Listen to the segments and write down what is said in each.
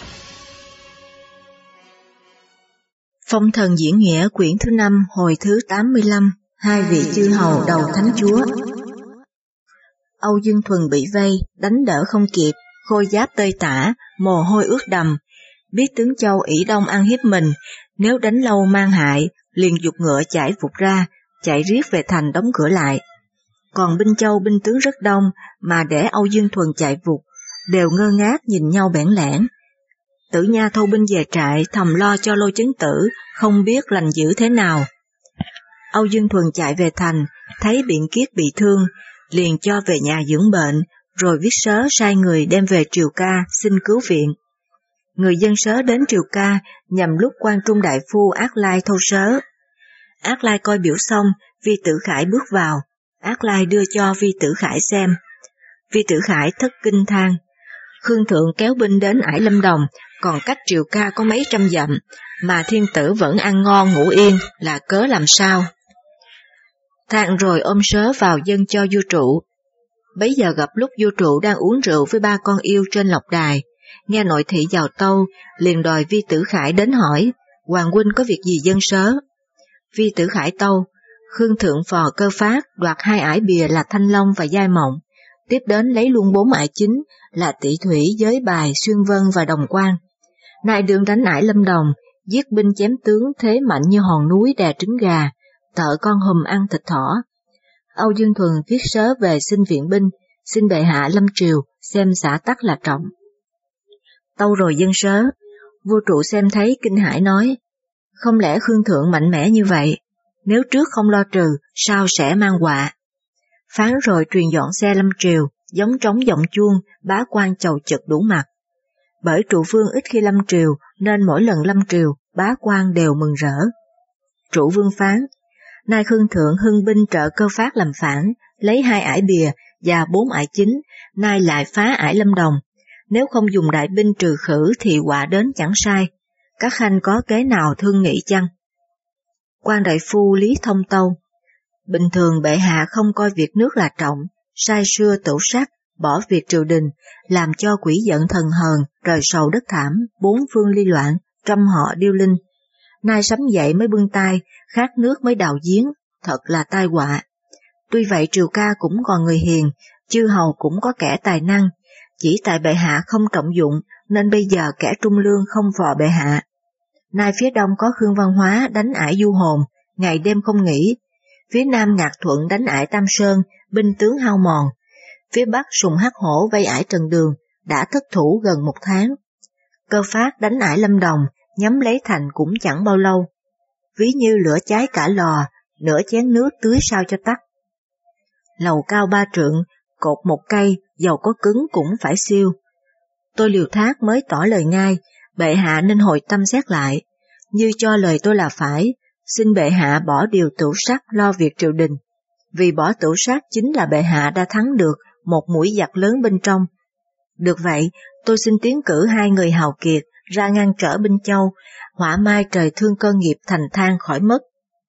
Phong thần diễn nghĩa quyển thứ 5 hồi thứ 85, hai vị chư hầu đầu thánh chúa. Âu Dương Thuần bị vây, đánh đỡ không kịp, khôi giáp tơi tả, mồ hôi ướt đầm. Biết tướng Châu ỷ đông ăn hiếp mình, nếu đánh lâu mang hại, liền giục ngựa chạy vụt ra, chạy riết về thành đóng cửa lại. Còn binh Châu binh tướng rất đông, mà để Âu Dương Thuần chạy vụt, đều ngơ ngác nhìn nhau bẽn lẽn. Tử Nha thâu binh về trại, thầm lo cho Lô Chấn Tử, không biết lành dữ thế nào. Âu Dương Thuần chạy về thành, thấy Biện Kiết bị thương, liền cho về nhà dưỡng bệnh, rồi viết sớ sai người đem về Triều Ca xin cứu viện. Người dân sớ đến Triều Ca nhằm lúc quan trung đại phu Ác Lai thâu sớ. Ác Lai coi biểu xong, Vi Tử Khải bước vào, Ác Lai đưa cho Vi Tử Khải xem. Vi Tử Khải thất kinh than, Khương Thượng kéo binh đến Ải Lâm Đồng, còn cách Triều Ca có mấy trăm dặm, mà thiên tử vẫn ăn ngon ngủ yên, là cớ làm sao? Than rồi ôm sớ vào dâng cho vua Trụ. Bấy giờ gặp lúc vua Trụ đang uống rượu với ba con yêu trên lộc đài, nghe nội thị vào tâu, liền đòi Vi Tử Khải đến hỏi, Hoàng huynh có việc gì dâng sớ? Vi Tử Khải tâu, Khương Thượng phò Cơ Phát đoạt 2 ải bìa là Thanh Long và Giai Mộng, tiếp đến lấy luôn 4 ải chính là Tỷ Thủy, Giới Bài, Xuyên Vân và Đồng Quan. Nay đương đánh Ải Lâm Đồng, giết binh chém tướng thế mạnh như hòn núi đè trứng gà, tợ con hùm ăn thịt thỏ. Âu Dương Thuần viết sớ về xin viện binh, xin bệ hạ lâm triều, xem xã tắc là trọng. Tâu rồi dâng sớ, vua Trụ xem thấy kinh hãi nói, không lẽ Khương Thượng mạnh mẽ như vậy, nếu trước không lo trừ, sao sẽ mang họa. Phán rồi truyền dọn xe lâm triều, giống trống giọng chuông, bá quan chầu chực đủ mặt. Bởi Trụ Vương ít khi lâm triều, nên mỗi lần lâm triều, bá quan đều mừng rỡ. Trụ Vương phán, nay Khương Thượng hưng binh trợ Cơ Phát làm phản, lấy 2 ải bìa và 4 ải chính, nay lại phá Ải Lâm Đồng. Nếu không dùng đại binh trừ khử thì họa đến chẳng sai. Các khanh có kế nào thương nghị chăng? Quan đại phu Lý Thông tâu, bình thường bệ hạ không coi việc nước là trọng, sai xưa tửu sát, bỏ việc triều đình, làm cho quỷ giận thần hờn, trời sầu đất thảm, 4 phương ly loạn, trăm họ điêu linh. Nay sấm dậy mới bưng tay, khát nước mới đào giếng, thật là tai họa. Tuy vậy Triều Ca cũng còn người hiền, chư hầu cũng có kẻ tài năng, chỉ tại bệ hạ không trọng dụng nên bây giờ kẻ trung lương không phò bệ hạ. Nay phía đông có Khương Văn Hóa đánh Ải Du Hồn, ngày đêm không nghỉ. Phía nam Ngạc Thuận đánh Ải Tam Sơn, binh tướng hao mòn. Phía bắc Sùng Hắc Hổ vây Ải Trần Đường, đã thất thủ gần 1 tháng. Cơ Phát đánh Ải Lâm Đồng, nhắm lấy thành cũng chẳng bao lâu. Ví như lửa cháy cả lò, nửa chén nước tưới sao cho tắt. Lầu cao 3 trượng, cột 1 cây, dầu có cứng cũng phải siêu. Tôi liều thác mới tỏ lời ngay, bệ hạ nên hồi tâm xét lại. Như cho lời tôi là phải, xin bệ hạ bỏ điều tửu sát lo việc triều đình. Vì bỏ tửu sát chính là bệ hạ đã thắng được một mũi giặc lớn bên trong. Được vậy, tôi xin tiến cử 2 người hào kiệt ra ngăn trở binh Châu, hỏa mai trời thương cơ nghiệp thành than khỏi mất.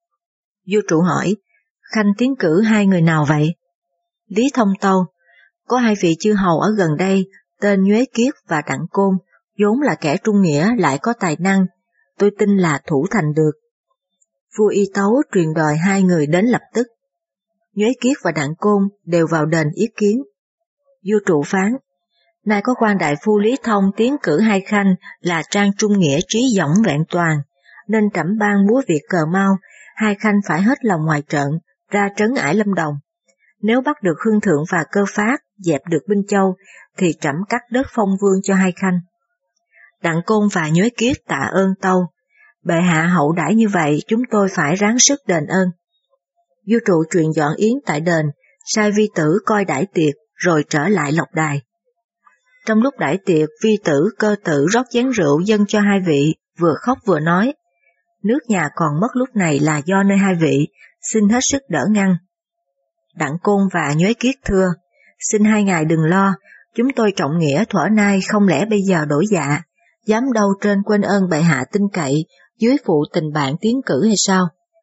Vua Trụ hỏi, khanh tiến cử 2 người nào vậy? Lý Thông tâu, có 2 vị chư hầu ở gần đây, tên Nhuế Kiết và Đặng Côn, vốn là kẻ trung nghĩa lại có tài năng, tôi tin là thủ thành được. Vua y tấu truyền đòi 2 người đến lập tức. Nhuế Kiết và Đặng Côn đều vào đền ý kiến. Vua Trụ phán, nay có quan đại phu Lý Thông tiến cử 2 khanh là trang trung nghĩa trí dõng vẹn toàn, nên trẫm ban múa việc cờ mau, 2 khanh phải hết lòng ngoài trận, ra trấn Ải Lâm Đồng. Nếu bắt được Khương Thượng và Cơ Phát, dẹp được binh Châu, thì trẫm cắt đất phong vương cho 2 khanh. Đặng Côn và Nhuế Kiết tạ ơn tâu, bệ hạ hậu đãi như vậy chúng tôi phải ráng sức đền ơn. Vua Trụ truyền dọn yến tại đền, sai vi tử coi đãi tiệc, rồi trở lại lộc đài. Trong lúc đãi tiệc, vi tử Cơ Tử rót chén rượu dâng cho 2 vị, vừa khóc vừa nói, nước nhà còn mất lúc này là do nơi 2 vị, xin hết sức đỡ ngăn. Đặng Côn và Nhuế Kiết thưa, xin 2 ngài đừng lo, chúng tôi trọng nghĩa thuở nay không lẽ bây giờ đổi dạ, dám đâu trên quên ơn bệ hạ tin cậy, dưới phụ tình bạn tiến cử hay sao?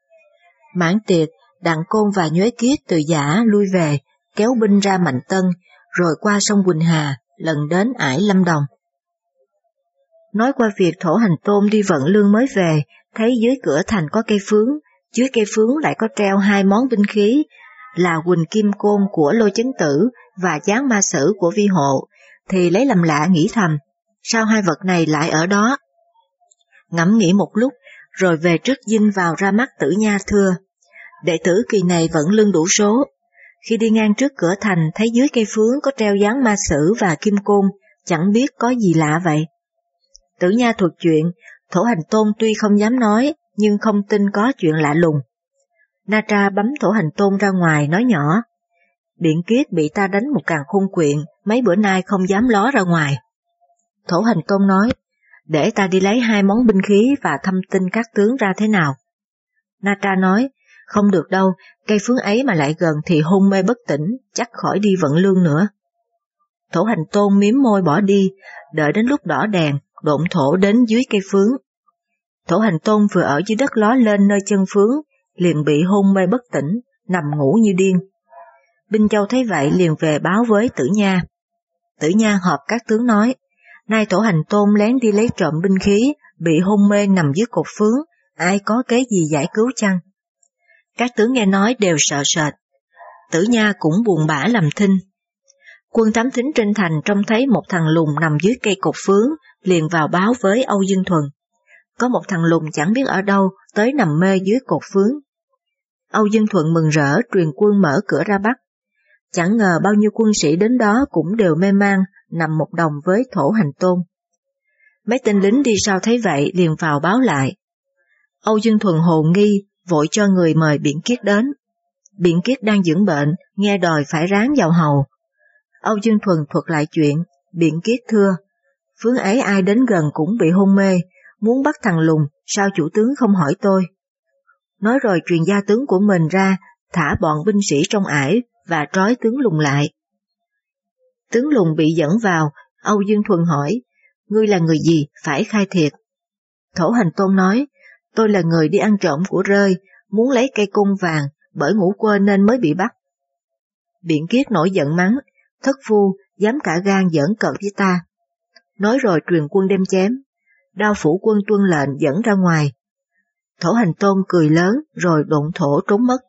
Mãn tiệc, Đặng Côn và Nhuế Kiết từ Giả lui về, kéo binh ra Mạnh Tân, rồi qua sông Quỳnh Hà, lần đến Ải Lâm Đồng. nói qua việc Thổ Hành Tôn đi vận lương mới về, thấy dưới cửa thành có cây phướng, dưới cây phướng lại có treo 2 món binh khí là Quỳnh Kim Côn của Lôi Chấn Tử và Giáng Ma Sử của Vi Hộ, thì lấy làm lạ nghĩ thầm, sao 2 vật này lại ở đó? Ngẫm nghĩ một lúc, rồi về trước dinh vào ra mắt Tử Nha thưa, đệ tử kỳ này vận lương đủ số. Khi đi ngang trước cửa thành thấy dưới cây phướng có treo Giáng Ma Sử và Kim Côn, chẳng biết có gì lạ vậy. Tử Nha thuật chuyện, Thổ Hành Tôn tuy không dám nói, nhưng không tin có chuyện lạ lùng. Na Tra bấm Thổ Hành Tôn ra ngoài nói nhỏ, Biện Kiết bị ta đánh một càn khôn quyện, mấy bữa nay không dám ló ra ngoài. Thổ Hành Tôn nói, để ta đi lấy 2 món binh khí và thăm tin các tướng ra thế nào. Na Tra nói, không được đâu, cây phướng ấy mà lại gần thì hôn mê bất tỉnh, chắc khỏi đi vận lương nữa. Thổ Hành Tôn miếm môi bỏ đi, đợi đến lúc đỏ đèn, độn thổ đến dưới cây phướng. Thổ Hành Tôn vừa ở dưới đất ló lên nơi chân phướng, liền bị hôn mê bất tỉnh, nằm ngủ như điên. Binh Châu thấy vậy liền về báo với Tử Nha. Tử Nha họp các tướng nói, nay Thổ Hành Tôn lén đi lấy trộm binh khí, bị hôn mê nằm dưới cột phướng, ai có kế gì giải cứu chăng? Các tướng nghe nói đều sợ sệt. Tử Nha cũng buồn bã làm thinh. Quân thám thính trên thành trông thấy một thằng lùn nằm dưới cây cột phướng, liền vào báo với Âu Dương Thuần. Có một thằng lùn chẳng biết ở đâu, tới nằm mê dưới cột phướng. Âu Dương Thuận mừng rỡ truyền quân mở cửa ra Bắc. Chẳng ngờ bao nhiêu quân sĩ đến đó cũng đều mê man, nằm một đồng với Thổ Hành Tôn. Mấy tên lính đi sau thấy vậy liền vào báo lại. Âu Dương Thuần hồ nghi, vội cho người mời Biện Kiết đến. Biện Kiết đang dưỡng bệnh, nghe đòi phải ráng vào hầu. Âu Dương Thuần thuật lại chuyện, Biện Kiết thưa, phướng ấy ai đến gần cũng bị hôn mê, muốn bắt thằng lùn, sao chủ tướng không hỏi tôi? Nói rồi truyền gia tướng của mình ra, thả bọn binh sĩ trong ải và trói tướng lùn lại. Tướng lùn bị dẫn vào, Âu Dương Thuần hỏi, ngươi là người gì, phải khai thiệt. Thổ Hành Tôn nói, tôi là người đi ăn trộm của rơi, muốn lấy cây cung vàng, bởi ngủ quên nên mới bị bắt. Biện Kiết nổi giận mắng, thất phu, dám cả gan giỡn cợt với ta. Nói rồi truyền quân đem chém. Đao phủ quân tuân lệnh dẫn ra ngoài. Thổ Hành Tôn cười lớn rồi độn thổ trốn mất.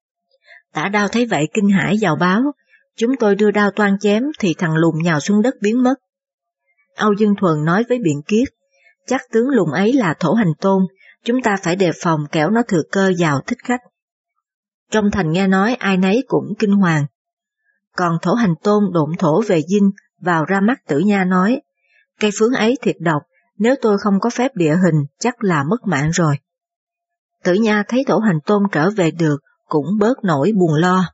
Tả Đao thấy vậy kinh hãi vào báo, chúng tôi đưa đao toan chém thì thằng lùn nhào xuống đất biến mất. Âu Dương Thuần nói với Biện Kiết, chắc tướng lùn ấy là Thổ Hành Tôn, chúng ta phải đề phòng kẻo nó thừa cơ vào thích khách. Trong thành nghe nói ai nấy cũng kinh hoàng. Còn Thổ Hành Tôn độn thổ về dinh, vào ra mắt Tử Nha nói, cây phướng ấy thiệt độc, nếu tôi không có phép địa hình chắc là mất mạng rồi. Tử Nha thấy Thổ Hành Tôn trở về được, cũng bớt nỗi buồn lo.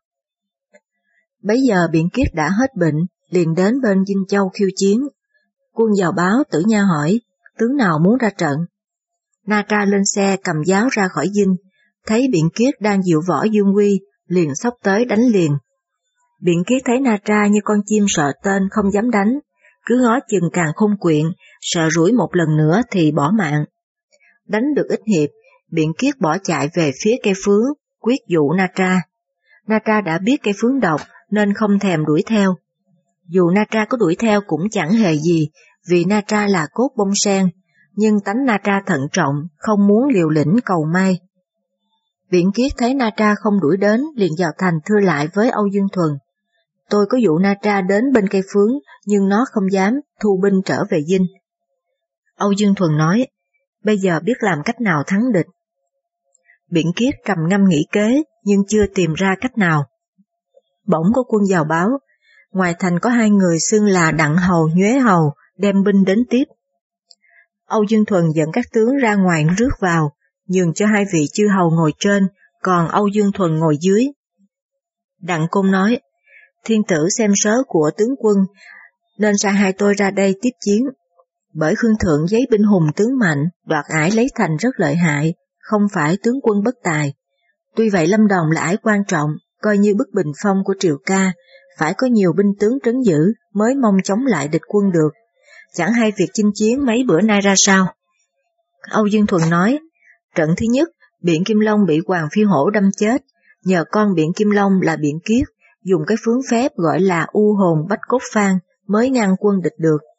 Bấy giờ Biện Kiết đã hết bệnh, liền đến bên Dinh Châu khiêu chiến. Quân vào báo Tử Nha hỏi, tướng nào muốn ra trận? Na Tra lên xe cầm giáo ra khỏi dinh, thấy Biện Kiết đang diệu võ dương uy, liền xốc tới đánh liền. Biện Kiết thấy Na Tra như con chim sợ tên không dám đánh, cứ ngó chừng càn khôn quyện, sợ rủi một lần nữa thì bỏ mạng. Đánh được ít hiệp, Biện Kiết bỏ chạy về phía cây phướng, quyết dụ Na Tra. Na Tra đã biết cây phướng độc nên không thèm đuổi theo. Dù Na Tra có đuổi theo cũng chẳng hề gì, vì Na Tra là cốt bông sen, nhưng tánh Na Tra thận trọng, không muốn liều lĩnh cầu may. Biện Kiết thấy Na Tra không đuổi đến, liền vào thành thưa lại với Âu Dương Thuần. Tôi có dụ Na Tra đến bên cây phướng, nhưng nó không dám, thu binh trở về dinh. Âu Dương Thuần nói, bây giờ biết làm cách nào thắng địch. Biện Kiết trầm ngâm nghĩ kế, nhưng chưa tìm ra cách nào. Bỗng có quân vào báo, ngoài thành có 2 người xưng là Đặng Hầu, Nhuế Hầu, đem binh đến tiếp. Âu Dương Thuần dẫn các tướng ra ngoài rước vào, nhường cho 2 vị chư hầu ngồi trên, còn Âu Dương Thuần ngồi dưới. Đặng Côn nói, thiên tử xem sớ của tướng quân, nên sai hai tôi ra đây tiếp chiến. Bởi Khương Thượng giấy binh hùng tướng mạnh, đoạt ải lấy thành rất lợi hại, không phải tướng quân bất tài. Tuy vậy Lâm Đồng là ải quan trọng, coi như bức bình phong của Triều Ca, phải có nhiều binh tướng trấn giữ mới mong chống lại địch quân được. Chẳng hay việc chinh chiến mấy bữa nay ra sao. Âu Dương Thuần nói, trận thứ nhất, Biện Kim Long bị Hoàng Phi Hổ đâm chết, nhờ con Biện Kim Long là Biện Kiết, dùng cái phương phép gọi là u hồn bách cốt phan mới ngăn quân địch được.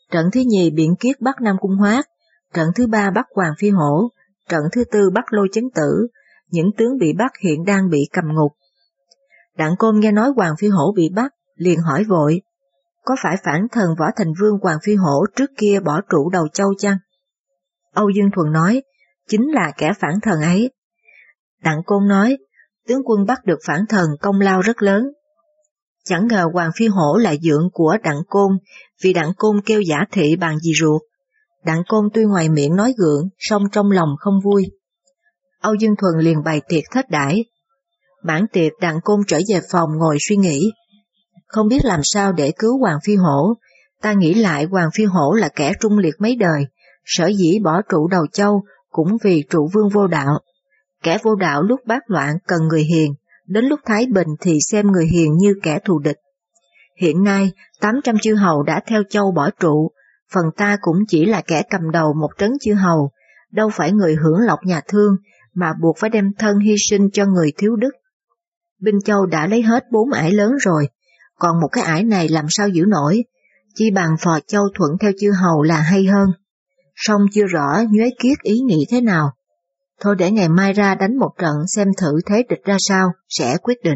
Trận thứ nhì Biện Kiết bắt Nam Cung Hoát, trận thứ ba bắt Hoàng Phi Hổ, trận thứ tư bắt Lôi Chấn Tử. Những tướng bị bắt hiện đang bị cầm ngục. Đặng Côn nghe nói Hoàng Phi Hổ bị bắt, liền hỏi vội, có phải phản thần Võ Thành Vương Hoàng Phi Hổ trước kia bỏ trụ Đầu Châu chăng? Âu Dương Thuần nói, chính là kẻ phản thần ấy. Đặng Côn nói, tướng quân bắt được phản thần công lao rất lớn. Chẳng ngờ Hoàng Phi Hổ là dượng của Đặng Côn, vì Đặng Côn kêu giả thị bằng dì ruột. Đặng Côn tuy ngoài miệng nói gượng, song trong lòng không vui. Âu Dương Thuần liền bày tiệc thết đãi. Mãn tiệc Đặng Côn trở về phòng ngồi suy nghĩ. Không biết làm sao để cứu Hoàng Phi Hổ, ta nghĩ lại Hoàng Phi Hổ là kẻ trung liệt mấy đời, sở dĩ bỏ trụ Đầu Châu cũng vì trụ vương vô đạo. Kẻ vô đạo lúc bát loạn cần người hiền, đến lúc thái bình thì xem người hiền như kẻ thù địch. Hiện nay 800 chư hầu đã theo Châu bỏ trụ, phần ta cũng chỉ là kẻ cầm đầu một trấn chư hầu, đâu phải người hưởng lộc nhà thương, mà buộc phải đem thân hy sinh cho người thiếu đức. Binh Châu đã lấy hết 4 ải lớn rồi, còn một cái ải này làm sao giữ nổi, chi bằng phò Châu thuận theo chư hầu là hay hơn. Song chưa rõ Nhuế Kiết ý nghĩ thế nào. Thôi để ngày mai ra đánh một trận xem thử thế địch ra sao, sẽ quyết định.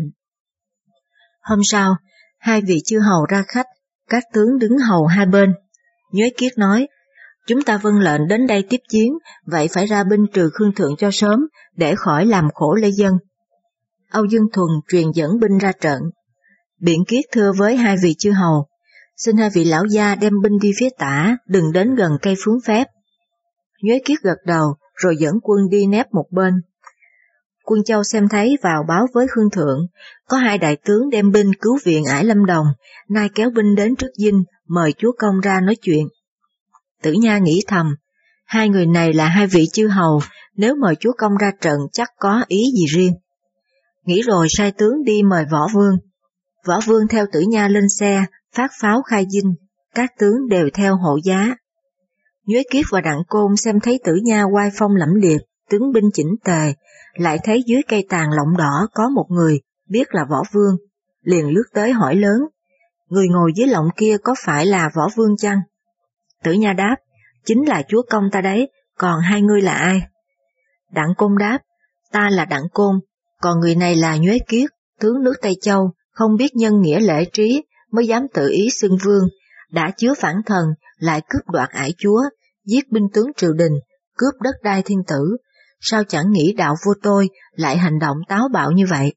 Hôm sau, 2 vị chư hầu ra khách, các tướng đứng hầu hai bên. Nhuế Kiết nói, chúng ta vâng lệnh đến đây tiếp chiến, vậy phải ra binh trừ Khương Thượng cho sớm, để khỏi làm khổ lê dân. Âu Dương Thuần truyền dẫn binh ra trận. Biện Kiết thưa với 2 vị chư hầu, xin 2 vị lão gia đem binh đi phía tả, đừng đến gần cây Phướng Phép. Nhuế Kiết gật đầu, rồi dẫn quân đi nép một bên. Quân Châu xem thấy vào báo với Khương Thượng, có 2 đại tướng đem binh cứu viện ải Lâm Đồng, nay kéo binh đến trước dinh, mời chúa công ra nói chuyện. Tử Nha nghĩ thầm, 2 người này là 2 vị chư hầu, nếu mời chúa công ra trận chắc có ý gì riêng. Nghĩ rồi sai tướng đi mời Võ Vương. Võ Vương theo Tử Nha lên xe, phát pháo khai dinh, các tướng đều theo hộ giá. Nhuế Kiết và Đặng Côn xem thấy Tử Nha oai phong lẫm liệt, tướng binh chỉnh tề, lại thấy dưới cây tàn lộng đỏ có một người, biết là Võ Vương, liền lướt tới hỏi lớn, người ngồi dưới lộng kia có phải là Võ Vương chăng? Tử Nha đáp, chính là chúa công ta đấy, còn 2 ngươi là ai? Đặng Côn đáp, ta là Đặng Côn, còn người này là Nhuế Kiết, tướng nước Tây Châu, không biết nhân nghĩa lễ trí, mới dám tự ý xưng vương, đã chứa phản thần, lại cướp đoạt ải chúa, giết binh tướng triều đình, cướp đất đai thiên tử, sao chẳng nghĩ đạo vô tôi, lại hành động táo bạo như vậy?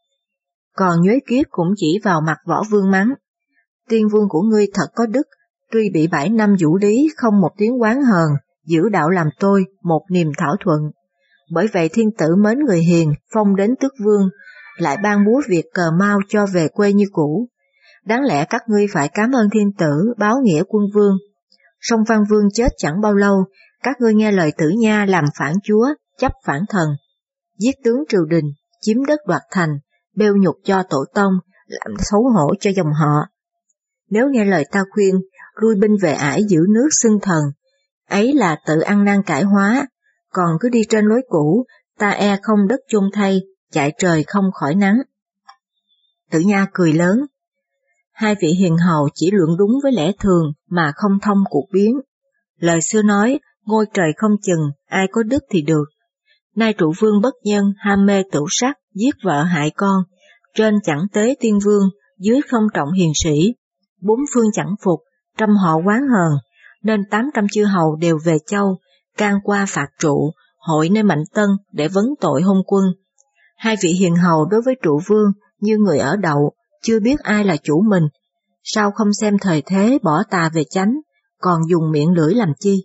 Còn Nhuế Kiết cũng chỉ vào mặt Võ Vương mắng, tiên vương của ngươi thật có đức, tuy bị 7 năm vũ lý không một tiếng oán hờn, giữ đạo làm tôi một niềm thảo thuận. Bởi vậy thiên tử mến người hiền, phong đến tước vương, lại ban búa Việt cờ mau cho về quê như cũ. Đáng lẽ các ngươi phải cảm ơn thiên tử, báo nghĩa quân vương. Song Văn Vương chết chẳng bao lâu, các ngươi nghe lời Tử Nha làm phản chúa, chấp phản thần, giết tướng triều đình, chiếm đất đoạt thành, bêu nhục cho tổ tông, làm xấu hổ cho dòng họ. Nếu nghe lời ta khuyên, lui binh về ải giữ nước xưng thần, ấy là tự ăn năn cải hóa, còn cứ đi trên lối cũ, ta e không đất chôn thay, chạy trời không khỏi nắng. Tử Nha cười lớn. 2 vị hiền hầu chỉ luận đúng với lẽ thường mà không thông cuộc biến. Lời xưa nói, ngôi trời không chừng, ai có đức thì được. Nay trụ vương bất nhân, ham mê tửu sắc, giết vợ hại con, trên chẳng tế tiên vương, dưới không trọng hiền sĩ, 4 phương chẳng phục, trăm họ oán hờn, nên 800 chư hầu đều về Châu, can qua phạt trụ, hội nơi Mạnh Tân để vấn tội hôn quân. 2 vị hiền hầu đối với trụ vương như người ở đậu, chưa biết ai là chủ mình, sao không xem thời thế bỏ tà về chánh, còn dùng miệng lưỡi làm chi?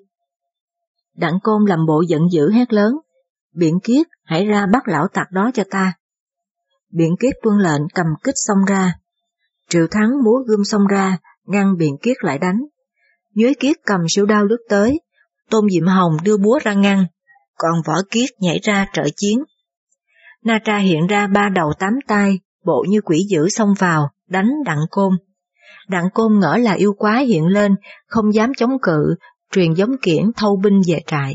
Đặng Côn làm bộ giận dữ hét lớn, Biện Kiết hãy ra bắt lão tặc đó cho ta. Biện Kiết tuân lệnh cầm kích xông ra. Triệu Thắng múa gươm xông ra, ngăn Biện Kiết lại đánh. Nhuế Kiết cầm sĩu đao lướt tới, Tôn Diệm Hồng đưa búa ra ngăn, còn Võ Kiết nhảy ra trợ chiến. Na Tra hiện ra 3 đầu 8 tay, bộ như quỷ dữ xông vào, đánh Đặng Côn. Đặng Côn ngỡ là yêu quái hiện lên, không dám chống cự, truyền giống kiển thâu binh về trại.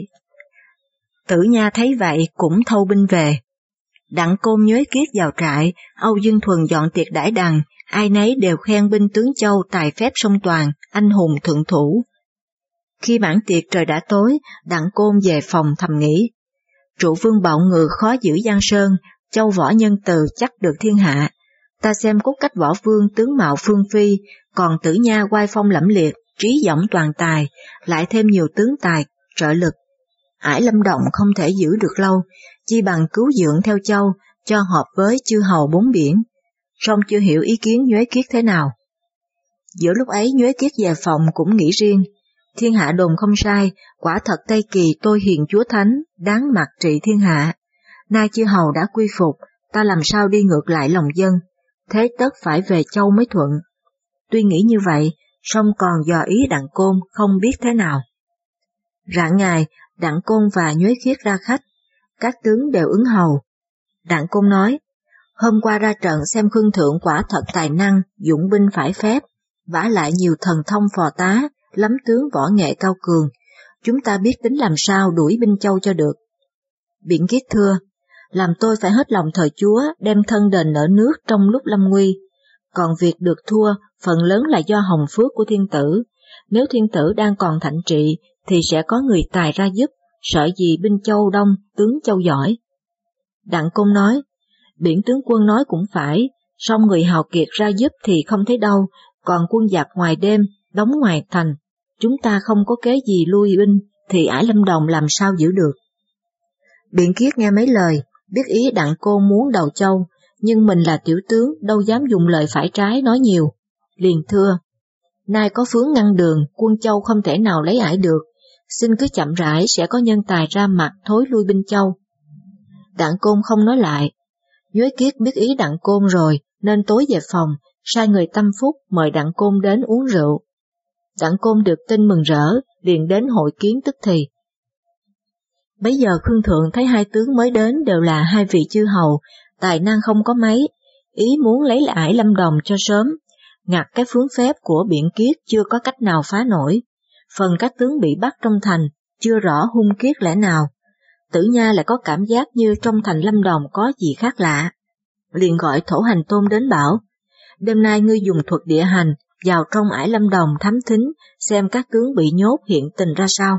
Tử Nha thấy vậy cũng thâu binh về. Đặng Côn Nhuế Kiết vào trại, Âu Dương Thuần dọn tiệc đãi đằng, ai nấy đều khen binh tướng Châu tài phép song toàn, anh hùng thượng thủ, Khi mãn tiệc trời đã tối, Đặng Côn về phòng thầm nghĩ. Trụ vương bạo ngừ khó giữ giang sơn, châu võ nhân từ chắc được thiên hạ. Ta xem cốt cách võ vương tướng mạo phương phi, còn Tử Nha oai phong lẫm liệt, trí dõng toàn tài, lại thêm nhiều tướng tài, trợ lực. Ải Lâm Đồng không thể giữ được lâu, chi bằng cứu dưỡng theo châu, cho hợp với chư hầu bốn biển. Song chưa hiểu ý kiến Nhuế Kiết thế nào. Giữa lúc ấy Nhuế Kiết về phòng cũng nghĩ riêng, thiên hạ đồn không sai, quả thật Tây Kỳ tôi hiền chúa thánh, đáng mặt trị thiên hạ. Nay chư hầu đã quy phục, ta làm sao đi ngược lại lòng dân, thế tất phải về châu mới thuận. Tuy nghĩ như vậy, song còn dò ý Đặng Côn không biết thế nào. Rạng ngày, Đặng Côn và Nhuế Khiết ra khách, các tướng đều ứng hầu. Đặng Côn nói, hôm qua ra trận xem Khương Thượng quả thật tài năng, dũng binh phải phép, vả lại nhiều thần thông phò tá, lắm tướng võ nghệ cao cường, chúng ta biết tính làm sao đuổi binh châu cho được. Biện Kiết thưa, làm tôi phải hết lòng thờ Chúa, đem thân đền nợ nước trong lúc lâm nguy, còn việc được thua phần lớn là do hồng phước của thiên tử, nếu thiên tử đang còn thạnh trị thì sẽ có người tài ra giúp, sợ gì binh châu đông, tướng châu giỏi. Đặng Côn nói, Biện tướng quân nói cũng phải, song người hào kiệt ra giúp thì không thấy đâu, còn quân giặc ngoài đêm, đóng ngoài thành, chúng ta không có kế gì lui binh, thì Ải Lâm Đồng làm sao giữ được. Biện Kiết nghe mấy lời, biết ý Đặng Côn muốn đầu châu, nhưng mình là tiểu tướng, đâu dám dùng lời phải trái nói nhiều. Liền thưa, nay có phướng ngăn đường, quân châu không thể nào lấy Ải được, xin cứ chậm rãi sẽ có nhân tài ra mặt thối lui binh châu. Đặng Côn không nói lại. Nhuế Kiết biết ý Đặng Côn rồi, nên tối về phòng, sai người tâm phúc mời Đặng Côn đến uống rượu. Đặng Côn được tin mừng rỡ, liền đến hội kiến tức thì. Bấy giờ Khương Thượng thấy hai tướng mới đến đều là hai vị chư hầu, tài năng không có mấy, ý muốn lấy lại Ải Lâm Đồng cho sớm, ngặt cái phướng phép của Biện Kiết chưa có cách nào phá nổi. Phần các tướng bị bắt trong thành, chưa rõ hung kiết lẽ nào. Tử Nha lại có cảm giác như trong thành Lâm Đồng có gì khác lạ. Liền gọi Thổ Hành Tôn đến bảo, đêm nay ngươi dùng thuật địa hành, vào trong Ải Lâm Đồng thám thính, xem các tướng bị nhốt hiện tình ra sao.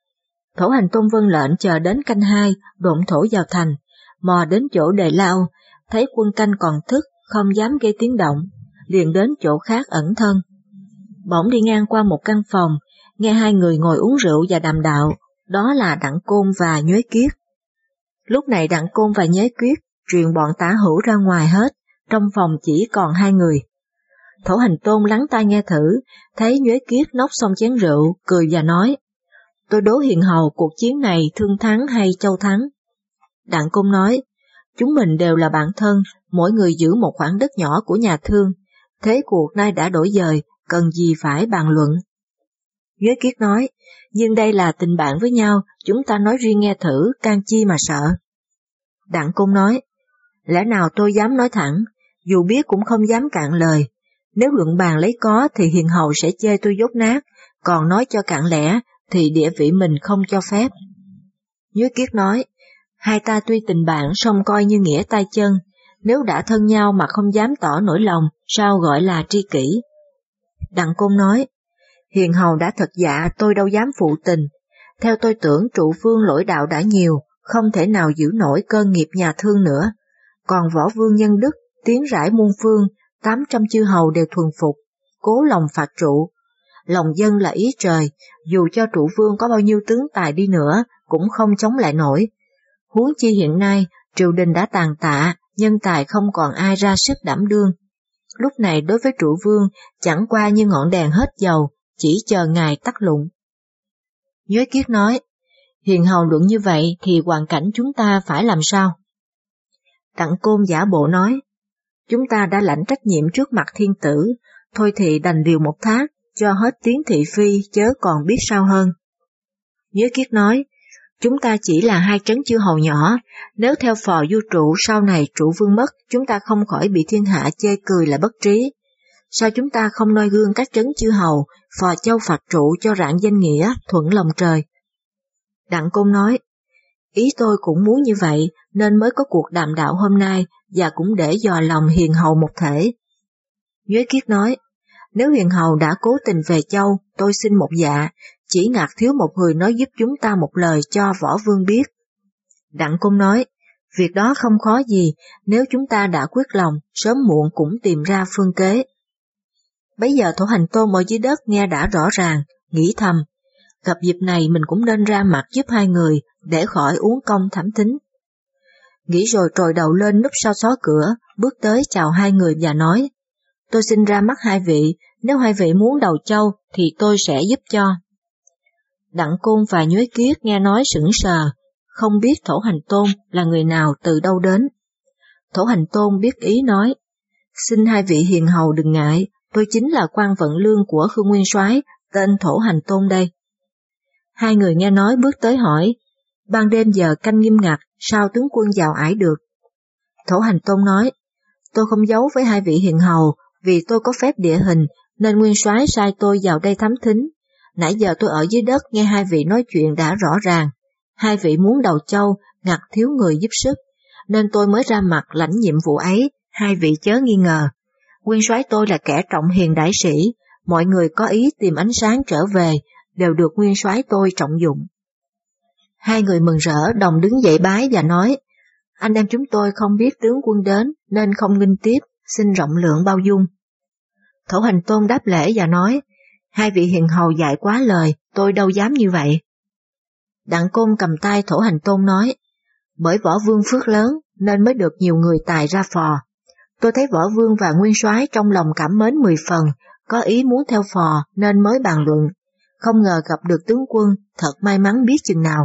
Thổ Hành Tôn vâng lệnh chờ đến canh 2, độn thổ vào thành, mò đến chỗ Đề Lao, thấy quân canh còn thức, không dám gây tiếng động, liền đến chỗ khác ẩn thân. Bỗng đi ngang qua một căn phòng, nghe hai người ngồi uống rượu và đàm đạo, đó là Đặng Côn và Nhuế Kiết. Lúc này Đặng Côn và Nhuế Kiết truyền bọn tả hữu ra ngoài hết, trong phòng chỉ còn hai người. Thổ Hành Tôn lắng tai nghe thử, thấy Nhuế Kiết nốc xong chén rượu, cười và nói, tôi đố hiền hầu cuộc chiến này Thương thắng hay Châu thắng. Đặng Côn nói, chúng mình đều là bạn thân, mỗi người giữ một khoảng đất nhỏ của nhà Thương, thế cuộc nay đã đổi dời, cần gì phải bàn luận. Nhuế Kiết nói, nhưng đây là tình bạn với nhau, chúng ta nói riêng nghe thử, can chi mà sợ. Đặng Côn nói, lẽ nào tôi dám nói thẳng, dù biết cũng không dám cạn lời, nếu luận bàn lấy có thì hiền hầu sẽ chê tôi dốt nát, còn nói cho cạn lẽ thì địa vị mình không cho phép. Nhuế Kiết nói, hai ta tuy tình bạn song coi như nghĩa tay chân, nếu đã thân nhau mà không dám tỏ nỗi lòng, sao gọi là tri kỷ. Đặng Côn nói, hiền hầu đã thật dạ tôi đâu dám phụ tình, theo tôi tưởng trụ vương lỗi đạo đã nhiều, không thể nào giữ nổi cơ nghiệp nhà Thương nữa, còn võ vương nhân đức, tiến rải muôn phương, 800 chư hầu đều thuần phục, cố lòng phạt trụ. Lòng dân là ý trời, dù cho trụ vương có bao nhiêu tướng tài đi nữa, cũng không chống lại nổi. Huống chi hiện nay, triều đình đã tàn tạ, nhân tài không còn ai ra sức đảm đương. Lúc này đối với trụ vương, chẳng qua như ngọn đèn hết dầu, chỉ chờ ngài tắt lụng. Nhuế Kiết nói, hiền hầu luận như vậy thì hoàn cảnh chúng ta phải làm sao? Đặng Côn giả bộ nói, chúng ta đã lãnh trách nhiệm trước mặt thiên tử, thôi thì đành liều một thác, cho hết tiếng thị phi chớ còn biết sao hơn. Nhuế Kiết nói, chúng ta chỉ là hai trấn chư hầu nhỏ, nếu theo phò vua trụ sau này trụ vương mất, chúng ta không khỏi bị thiên hạ chê cười là bất trí. Sao chúng ta không noi gương các trấn chư hầu, phò châu phạt trụ cho rạng danh nghĩa, thuận lòng trời? Đặng Côn nói, ý tôi cũng muốn như vậy, nên mới có cuộc đàm đạo hôm nay, và cũng để dò lòng hiền hầu một thể. Nhuế Kiết nói, Nếu Hiền Hầu đã cố tình về Châu, tôi xin một dạ, chỉ ngặt thiếu một người nói giúp chúng ta một lời cho Võ Vương biết. Đặng Côn nói, việc đó không khó gì, nếu chúng ta đã quyết lòng, sớm muộn cũng tìm ra phương kế. Bấy giờ Thổ Hành Tôn ở dưới đất nghe đã rõ ràng, nghĩ thầm, gặp dịp này mình cũng nên ra mặt giúp hai người, để khỏi uống công thảm thính. Nghĩ rồi trồi đầu lên núp sau xó cửa, bước tới chào hai người và nói, tôi xin ra mắt hai vị, nếu hai vị muốn đầu Châu thì tôi sẽ giúp cho. Đặng Côn và Nhuế Kiết nghe nói sững sờ, không biết Thổ Hành Tôn là người nào từ đâu đến. Thổ Hành Tôn biết ý nói, xin hai vị hiền hầu đừng ngại, tôi chính là quan vận lương của Khương Nguyên Soái, tên Thổ Hành Tôn đây. Hai người nghe nói bước tới hỏi, ban đêm giờ canh nghiêm ngặt, sao tướng quân vào ải được? Thổ Hành Tôn nói, tôi không giấu với hai vị hiền hầu, vì tôi có phép địa hình, nên Nguyên Soái sai tôi vào đây thám thính. Nãy giờ tôi ở dưới đất nghe hai vị nói chuyện đã rõ ràng, hai vị muốn đầu Châu, ngặt thiếu người giúp sức, nên tôi mới ra mặt lãnh nhiệm vụ ấy, hai vị chớ nghi ngờ. Nguyên Soái tôi là kẻ trọng hiền đại sĩ, mọi người có ý tìm ánh sáng trở về, đều được Nguyên Soái tôi trọng dụng. Hai người mừng rỡ đồng đứng dậy bái và nói, anh em chúng tôi không biết tướng quân đến nên không nghinh tiếp, xin rộng lượng bao dung. Thổ Hành Tôn đáp lễ và nói, hai vị hiền hầu dạy quá lời, tôi đâu dám như vậy. Đặng Côn cầm tay Thổ Hành Tôn nói, bởi Võ Vương phước lớn nên mới được nhiều người tài ra phò. Tôi thấy Võ Vương và Nguyên Soái trong lòng cảm mến 10 phần, có ý muốn theo phò nên mới bàn luận, không ngờ gặp được tướng quân, thật may mắn biết chừng nào.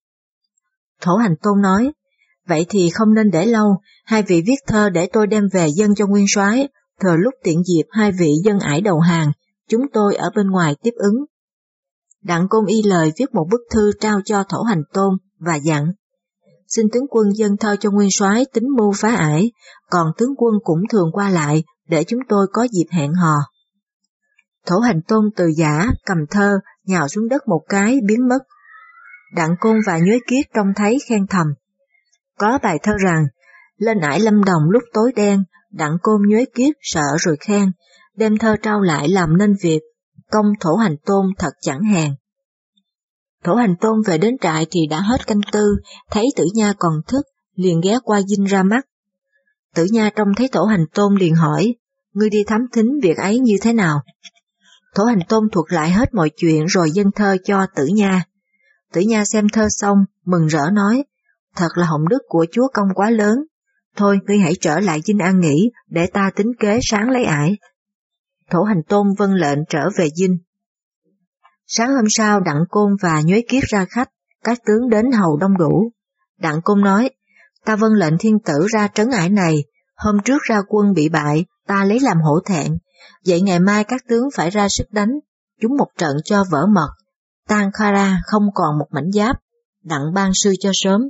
Thổ Hành Tôn nói, vậy thì không nên để lâu, hai vị viết thơ để tôi đem về dâng cho Nguyên Soái, thừa lúc tiện dịp hai vị dân ải đầu hàng, chúng tôi ở bên ngoài tiếp ứng. Đặng Côn y lời viết một bức thư trao cho Thổ Hành Tôn và dặn, xin tướng quân dâng thơ cho Nguyên Soái tính mưu phá ải, còn tướng quân cũng thường qua lại để chúng tôi có dịp hẹn hò. Thổ Hành Tôn từ giả cầm thơ nhào xuống đất một cái biến mất. Đặng Côn và Nhuế Kiết trông thấy khen thầm. Có bài thơ rằng, lên ải Lâm Đồng lúc tối đen, Đặng Côn Nhuế Kiết sợ rồi khen, đem thơ trao lại làm nên việc, công Thổ Hành Tôn thật chẳng hèn. Thổ Hành Tôn về đến trại thì đã hết canh tư, thấy Tử Nha còn thức, liền ghé qua dinh ra mắt. Tử Nha trông thấy Thổ Hành Tôn liền hỏi, ngươi đi thám thính việc ấy như thế nào? Thổ Hành Tôn thuật lại hết mọi chuyện rồi dâng thơ cho Tử Nha. Tử Nha xem thơ xong, mừng rỡ nói, thật là hồng đức của chúa công quá lớn. Thôi ngươi hãy trở lại dinh an nghỉ, để ta tính kế sáng lấy ải. Thổ Hành Tôn vâng lệnh trở về dinh. Sáng hôm sau Đặng Côn và Nhuế Kiết ra khách, các tướng đến hầu đông đủ. Đặng Côn nói, ta vâng lệnh thiên tử ra trấn ải này, hôm trước ra quân bị bại, ta lấy làm hổ thẹn, vậy ngày mai các tướng phải ra sức đánh, chúng một trận cho vỡ mật, tan Khara không còn một mảnh giáp, đặng ban sư cho sớm.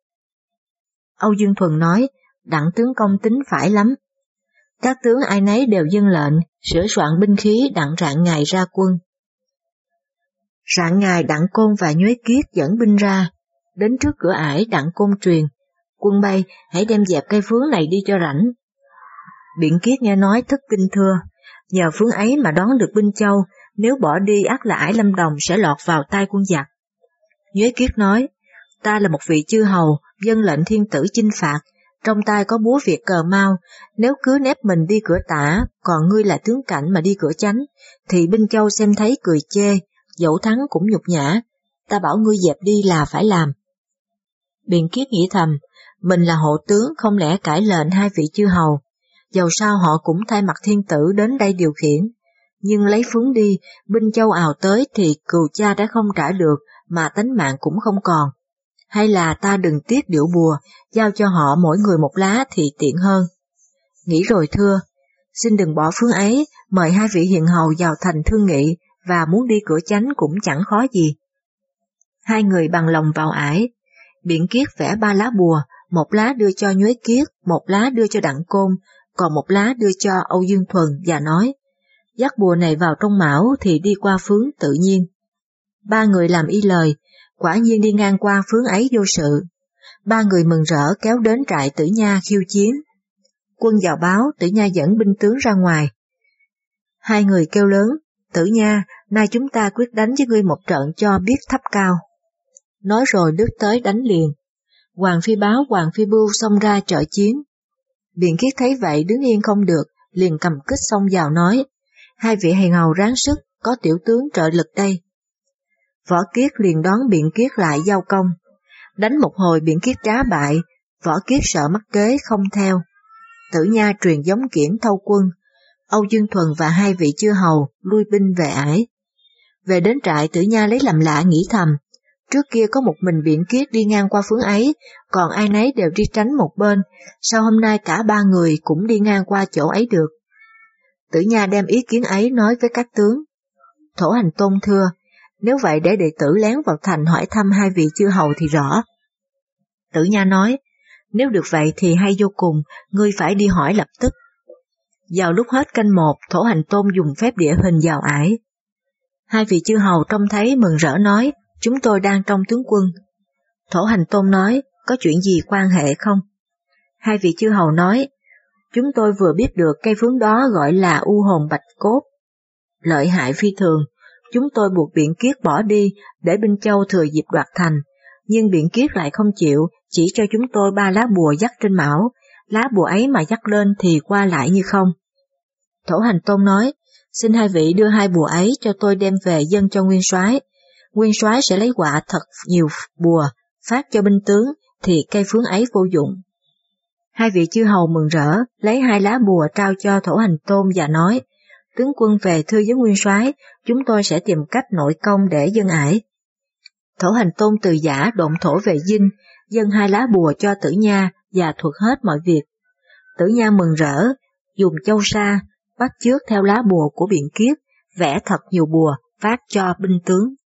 Âu Dương Thuần nói, Đặng tướng công tính phải lắm. Các tướng ai nấy đều dâng lệnh, sửa soạn binh khí đặng rạng ngày ra quân. Rạng ngày Đặng Côn và Nhuế Kiết dẫn binh ra, đến trước cửa ải Đặng Côn truyền, quân bay hãy đem dẹp cây phướng này đi cho rảnh. Biện Kiết nghe nói thất kinh thưa, nhờ phướng ấy mà đón được binh Châu, nếu bỏ đi ắt là ải Lâm Đồng sẽ lọt vào tay quân giặc. Nhuế Kiết nói, ta là một vị chư hầu, dâng lệnh thiên tử chinh phạt, trong tay có búa Việt cờ mau, nếu cứ nép mình đi cửa tả, còn ngươi là tướng cảnh mà đi cửa chánh, thì binh Châu xem thấy cười chê, dẫu thắng cũng nhục nhã, ta bảo ngươi dẹp đi là phải làm. Biện Kiết nghĩ thầm, mình là hộ tướng không lẽ cãi lệnh hai vị chư hầu, dầu sao họ cũng thay mặt thiên tử đến đây điều khiển, nhưng lấy phướng đi, binh Châu ào tới thì cừu cha đã không trả được mà tánh mạng cũng không còn. Hay là ta đừng tiếc điệu bùa, giao cho họ mỗi người một lá thì tiện hơn. Nghĩ rồi thưa, xin đừng bỏ phướng ấy, mời hai vị hiền hầu vào thành thương nghị, và muốn đi cửa chánh cũng chẳng khó gì. Hai người bằng lòng vào ải. Biện Kiết vẽ 3 lá bùa, một lá đưa cho Nhuế Kiết, một lá đưa cho Đặng Côn, còn một lá đưa cho Âu Dương Thuần và nói, dắt bùa này vào trong mão thì đi qua phướng tự nhiên. 3 người làm y lời, quả nhiên đi ngang qua phướng ấy vô sự. 3 người mừng rỡ kéo đến trại Tử Nha khiêu chiến. Quân vào báo, Tử Nha dẫn binh tướng ra ngoài. Hai người kêu lớn, Tử Nha, nay chúng ta quyết đánh với ngươi một trận cho biết thấp cao. Nói rồi lướt tới đánh liền. Hoàng Phi Báo, Hoàng Phi Bưu xông ra trợ chiến. Biện Kiết thấy vậy đứng yên không được, liền cầm kích xông vào nói, hai vị hài hầu ráng sức, có tiểu tướng trợ lực đây. Võ Kiết liền đón Biện Kiết lại giao công. Đánh một hồi Biện Kiết trá bại, Võ Kiết sợ mắc kế không theo. Tử Nha truyền giống kiểm thâu quân, Âu Dương Thuần và hai vị chư hầu lui binh về ải. Về đến trại Tử Nha lấy làm lạ nghĩ thầm, trước kia có một mình Biện Kiết đi ngang qua phương ấy, còn ai nấy đều đi tránh một bên, sao hôm nay cả ba người cũng đi ngang qua chỗ ấy được. Tử Nha đem ý kiến ấy nói với các tướng. Thổ Hành Tôn thưa, nếu vậy để đệ tử lén vào thành hỏi thăm hai vị chư hầu thì rõ. Tử Nha nói, nếu được vậy thì hay vô cùng, ngươi phải đi hỏi lập tức. Vào lúc hết canh một, Thổ Hành Tôn dùng phép địa hình vào ải. Hai vị chư hầu trông thấy mừng rỡ nói, chúng tôi đang trong tướng quân. Thổ Hành Tôn nói, có chuyện gì quan hệ không? Hai vị chư hầu nói, chúng tôi vừa biết được cây phướng đó gọi là u hồn bạch cốt. Lợi hại phi thường, chúng tôi buộc Biện Kiết bỏ đi để binh Châu thừa dịp đoạt thành, nhưng Biện Kiết lại không chịu, chỉ cho chúng tôi 3 lá bùa dắt trên mão, lá bùa ấy mà dắt lên thì qua lại như không. Thổ Hành Tôn nói, xin hai vị đưa 2 bùa ấy cho tôi đem về dâng cho nguyên soái. Nguyên soái sẽ lấy quạ thật nhiều bùa, phát cho binh tướng, thì cây phướng ấy vô dụng. Hai vị chư hầu mừng rỡ, lấy 2 lá bùa trao cho Thổ Hành Tôn và nói, tướng quân về thưa với nguyên soái, chúng tôi sẽ tìm cách nội công để dâng ải. Thổ Hành Tôn từ giả độn thổ về dinh, dâng 2 lá bùa cho Tử Nha và thuật hết mọi việc. Tử Nha mừng rỡ, dùng châu sa, bắt chước theo lá bùa của Biện Kiết, vẽ thật nhiều bùa, phát cho binh tướng.